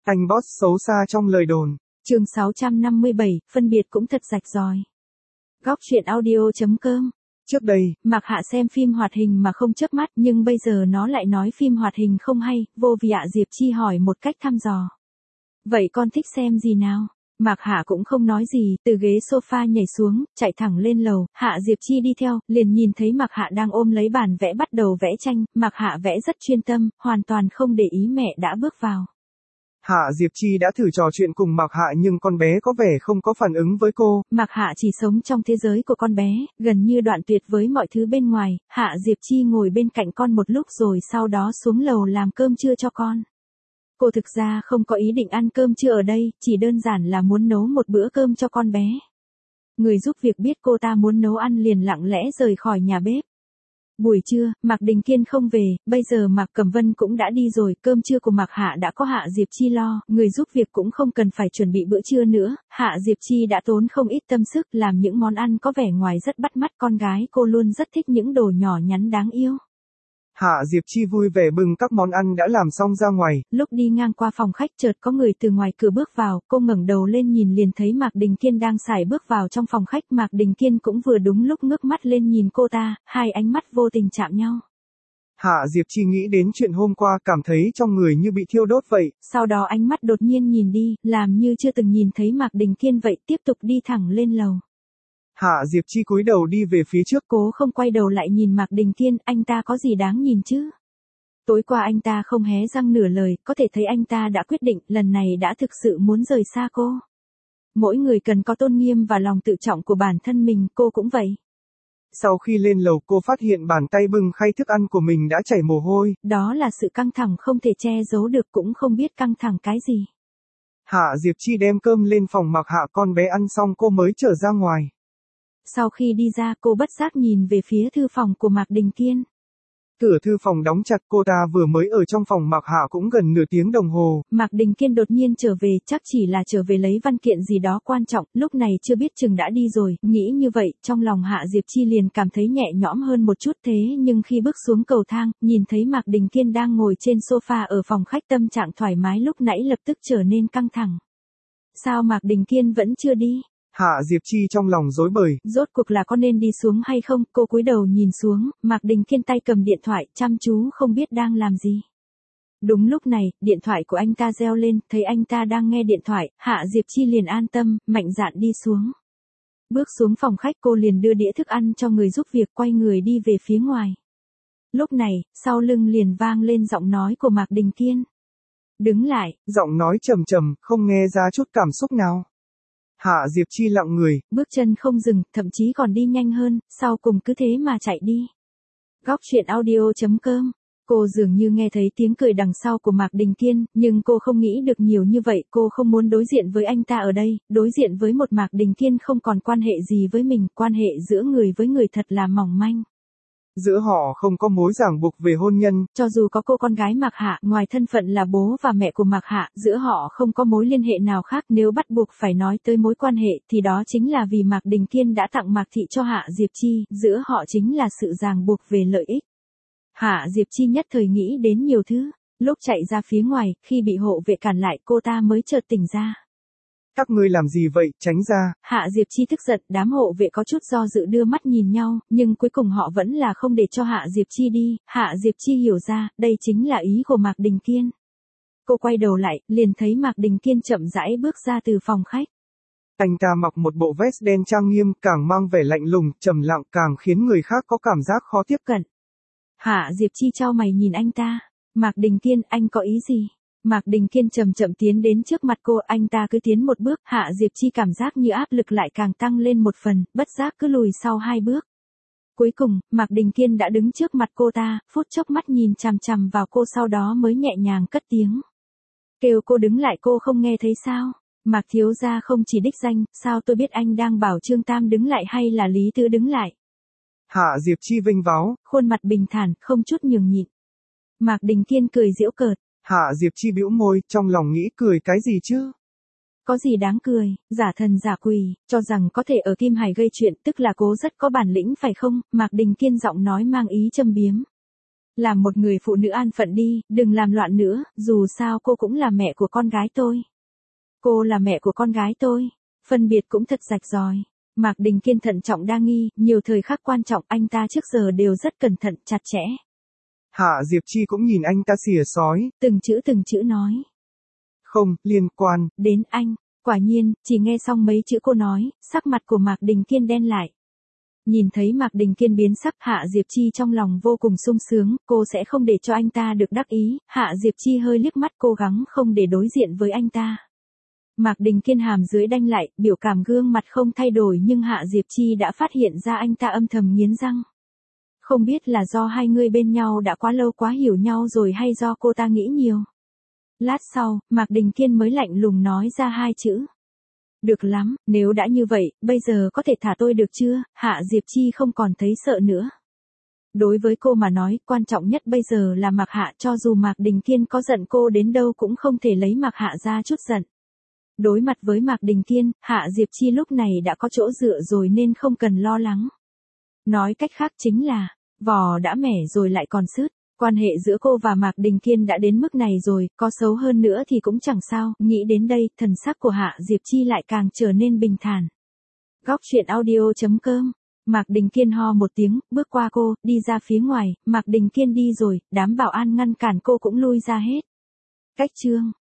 Anh boss xấu xa trong lời đồn. Chương 657, phân biệt cũng thật rạch ròi. Góc truyện audio.com. Trước đây, Mạc Hạ xem phim hoạt hình mà không chớp mắt, nhưng bây giờ nó lại nói phim hoạt hình không hay, vô vị ạ. Diệp Chi hỏi một cách thăm dò. Vậy con thích xem gì nào? Mạc Hạ cũng không nói gì, từ ghế sofa nhảy xuống, chạy thẳng lên lầu. Hạ Diệp Chi đi theo, liền nhìn thấy Mạc Hạ đang ôm lấy bàn vẽ bắt đầu vẽ tranh. Mạc Hạ vẽ rất chuyên tâm, hoàn toàn không để ý mẹ đã bước vào. Hạ Diệp Chi đã thử trò chuyện cùng Mạc Hạ nhưng con bé có vẻ không có phản ứng với cô. Mạc Hạ chỉ sống trong thế giới của con bé, gần như đoạn tuyệt với mọi thứ bên ngoài. Hạ Diệp Chi ngồi bên cạnh con một lúc rồi sau đó xuống lầu làm cơm trưa cho con. Cô thực ra không có ý định ăn cơm trưa ở đây, chỉ đơn giản là muốn nấu một bữa cơm cho con bé. Người giúp việc biết cô ta muốn nấu ăn liền lặng lẽ rời khỏi nhà bếp. Buổi trưa, Mạc Đình Kiên không về, bây giờ Mạc Cẩm Vân cũng đã đi rồi, cơm trưa của Mạc Hạ đã có Hạ Diệp Chi lo, người giúp việc cũng không cần phải chuẩn bị bữa trưa nữa, Hạ Diệp Chi đã tốn không ít tâm sức làm những món ăn có vẻ ngoài rất bắt mắt, con gái cô luôn rất thích những đồ nhỏ nhắn đáng yêu. Hạ Diệp Chi vui vẻ bưng các món ăn đã làm xong ra ngoài. Lúc đi ngang qua phòng khách chợt có người từ ngoài cửa bước vào, cô ngẩng đầu lên nhìn liền thấy Mạc Đình Kiên đang sải bước vào trong phòng khách. Mạc Đình Kiên cũng vừa đúng lúc ngước mắt lên nhìn cô ta, hai ánh mắt vô tình chạm nhau. Hạ Diệp Chi nghĩ đến chuyện hôm qua cảm thấy trong người như bị thiêu đốt vậy. Sau đó ánh mắt đột nhiên nhìn đi, làm như chưa từng nhìn thấy Mạc Đình Kiên vậy, tiếp tục đi thẳng lên lầu. Hạ Diệp Chi cúi đầu đi về phía trước. Cố không quay đầu lại nhìn Mạc Đình Kiên, anh ta có gì đáng nhìn chứ? Tối qua anh ta không hé răng nửa lời, có thể thấy anh ta đã quyết định, lần này đã thực sự muốn rời xa cô. Mỗi người cần có tôn nghiêm và lòng tự trọng của bản thân mình, cô cũng vậy. Sau khi lên lầu cô phát hiện bàn tay bưng khay thức ăn của mình đã chảy mồ hôi. Đó là sự căng thẳng không thể che giấu được, cũng không biết căng thẳng cái gì. Hạ Diệp Chi đem cơm lên phòng Mạc Hạ, con bé ăn xong cô mới trở ra ngoài. Sau khi đi ra cô bất giác nhìn về phía thư phòng của Mạc Đình Kiên. Cửa thư phòng đóng chặt, cô ta vừa mới ở trong phòng Mạc Hạ cũng gần nửa tiếng đồng hồ. Mạc Đình Kiên đột nhiên trở về, chắc chỉ là trở về lấy văn kiện gì đó quan trọng, lúc này chưa biết chừng đã đi rồi, nghĩ như vậy, trong lòng Hạ Diệp Chi liền cảm thấy nhẹ nhõm hơn một chút. Thế nhưng khi bước xuống cầu thang, nhìn thấy Mạc Đình Kiên đang ngồi trên sofa ở phòng khách, tâm trạng thoải mái lúc nãy lập tức trở nên căng thẳng. Sao Mạc Đình Kiên vẫn chưa đi? Hạ Diệp Chi trong lòng rối bời. Rốt cuộc là có nên đi xuống hay không? Cô cúi đầu nhìn xuống, Mạc Đình Kiên tay cầm điện thoại, chăm chú không biết đang làm gì. Đúng lúc này, điện thoại của anh ta reo lên, thấy anh ta đang nghe điện thoại, Hạ Diệp Chi liền an tâm, mạnh dạn đi xuống. Bước xuống phòng khách cô liền đưa đĩa thức ăn cho người giúp việc, quay người đi về phía ngoài. Lúc này, sau lưng liền vang lên giọng nói của Mạc Đình Kiên. Đứng lại. Giọng nói trầm trầm, không nghe ra chút cảm xúc nào. Hạ Diệp Chi lặng người. Bước chân không dừng, thậm chí còn đi nhanh hơn, sau cùng cứ thế mà chạy đi. Góc truyện audio.com. Cô dường như nghe thấy tiếng cười đằng sau của Mạc Đình Kiên, nhưng cô không nghĩ được nhiều như vậy, cô không muốn đối diện với anh ta ở đây, đối diện với một Mạc Đình Kiên không còn quan hệ gì với mình, quan hệ giữa người với người thật là mỏng manh. Giữa họ không có mối ràng buộc về hôn nhân. Cho dù có cô con gái Mạc Hạ, ngoài thân phận là bố và mẹ của Mạc Hạ, giữa họ không có mối liên hệ nào khác, nếu bắt buộc phải nói tới mối quan hệ, thì đó chính là vì Mạc Đình Kiên đã tặng Mạc Thị cho Hạ Diệp Chi, giữa họ chính là sự ràng buộc về lợi ích. Hạ Diệp Chi nhất thời nghĩ đến nhiều thứ, lúc chạy ra phía ngoài, khi bị hộ vệ cản lại cô ta mới chợt tỉnh ra. Các ngươi làm gì vậy, tránh ra. Hạ Diệp Chi tức giận, đám hộ vệ có chút do dự đưa mắt nhìn nhau, nhưng cuối cùng họ vẫn là không để cho Hạ Diệp Chi đi. Hạ Diệp Chi hiểu ra, đây chính là ý của Mạc Đình Kiên. Cô quay đầu lại, liền thấy Mạc Đình Kiên chậm rãi bước ra từ phòng khách. Anh ta mặc một bộ vest đen trang nghiêm, càng mang vẻ lạnh lùng, trầm lặng, càng khiến người khác có cảm giác khó tiếp cận. Hạ Diệp Chi chau mày nhìn anh ta. Mạc Đình Kiên, anh có ý gì? Mạc Đình Kiên chậm chậm tiến đến trước mặt cô, anh ta cứ tiến một bước, Hạ Diệp Chi cảm giác như áp lực lại càng tăng lên một phần, bất giác cứ lùi sau hai bước. Cuối cùng, Mạc Đình Kiên đã đứng trước mặt cô ta, phút chốc mắt nhìn chằm chằm vào cô, sau đó mới nhẹ nhàng cất tiếng. Kêu cô đứng lại, cô không nghe thấy sao? Mạc thiếu gia không chỉ đích danh, sao tôi biết anh đang bảo Trương Tam đứng lại hay là Lý Tứ đứng lại? Hạ Diệp Chi vênh váo, khuôn mặt bình thản, không chút nhường nhịn. Mạc Đình Kiên cười giễu cợt. Hạ Diệp Chi bĩu môi, trong lòng nghĩ cười cái gì chứ? Có gì đáng cười, giả thần giả quỷ, cho rằng có thể ở Kim Hải gây chuyện, tức là cố rất có bản lĩnh phải không? Mạc Đình Kiên giọng nói mang ý châm biếm. Làm một người phụ nữ an phận đi, đừng làm loạn nữa, dù sao cô cũng là mẹ của con gái tôi. Cô là mẹ của con gái tôi. Phân biệt cũng thật rạch ròi. Mạc Đình Kiên thận trọng đa nghi, nhiều thời khắc quan trọng anh ta trước giờ đều rất cẩn thận, chặt chẽ. Hạ Diệp Chi cũng nhìn anh ta xỉa xói. Từng chữ nói. Không, liên quan. Đến anh. Quả nhiên, chỉ nghe xong mấy chữ cô nói, sắc mặt của Mạc Đình Kiên đen lại. Nhìn thấy Mạc Đình Kiên biến sắc, Hạ Diệp Chi trong lòng vô cùng sung sướng, cô sẽ không để cho anh ta được đắc ý. Hạ Diệp Chi hơi liếc mắt cố gắng không để đối diện với anh ta. Mạc Đình Kiên hàm dưới đanh lại, biểu cảm gương mặt không thay đổi nhưng Hạ Diệp Chi đã phát hiện ra anh ta âm thầm nghiến răng. Không biết là do hai người bên nhau đã quá lâu quá hiểu nhau rồi hay do cô ta nghĩ nhiều. Lát sau, Mạc Đình Kiên mới lạnh lùng nói ra hai chữ. Được lắm, nếu đã như vậy, bây giờ có thể thả tôi được chưa? Hạ Diệp Chi không còn thấy sợ nữa. Đối với cô mà nói, quan trọng nhất bây giờ là Mạc Hạ, cho dù Mạc Đình Kiên có giận cô đến đâu cũng không thể lấy Mạc Hạ ra chút giận. Đối mặt với Mạc Đình Kiên, Hạ Diệp Chi lúc này đã có chỗ dựa rồi nên không cần lo lắng. Nói cách khác chính là, vò đã mẻ rồi lại còn sứt. Quan hệ giữa cô và Mạc Đình Kiên đã đến mức này rồi, có xấu hơn nữa thì cũng chẳng sao. Nghĩ đến đây, thần sắc của Hạ Diệp Chi lại càng trở nên bình thản. Góc truyện audio.com. Mạc Đình Kiên ho một tiếng, bước qua cô, đi ra phía ngoài. Mạc Đình Kiên đi rồi, đám bảo an ngăn cản cô cũng lui ra hết. Cách chương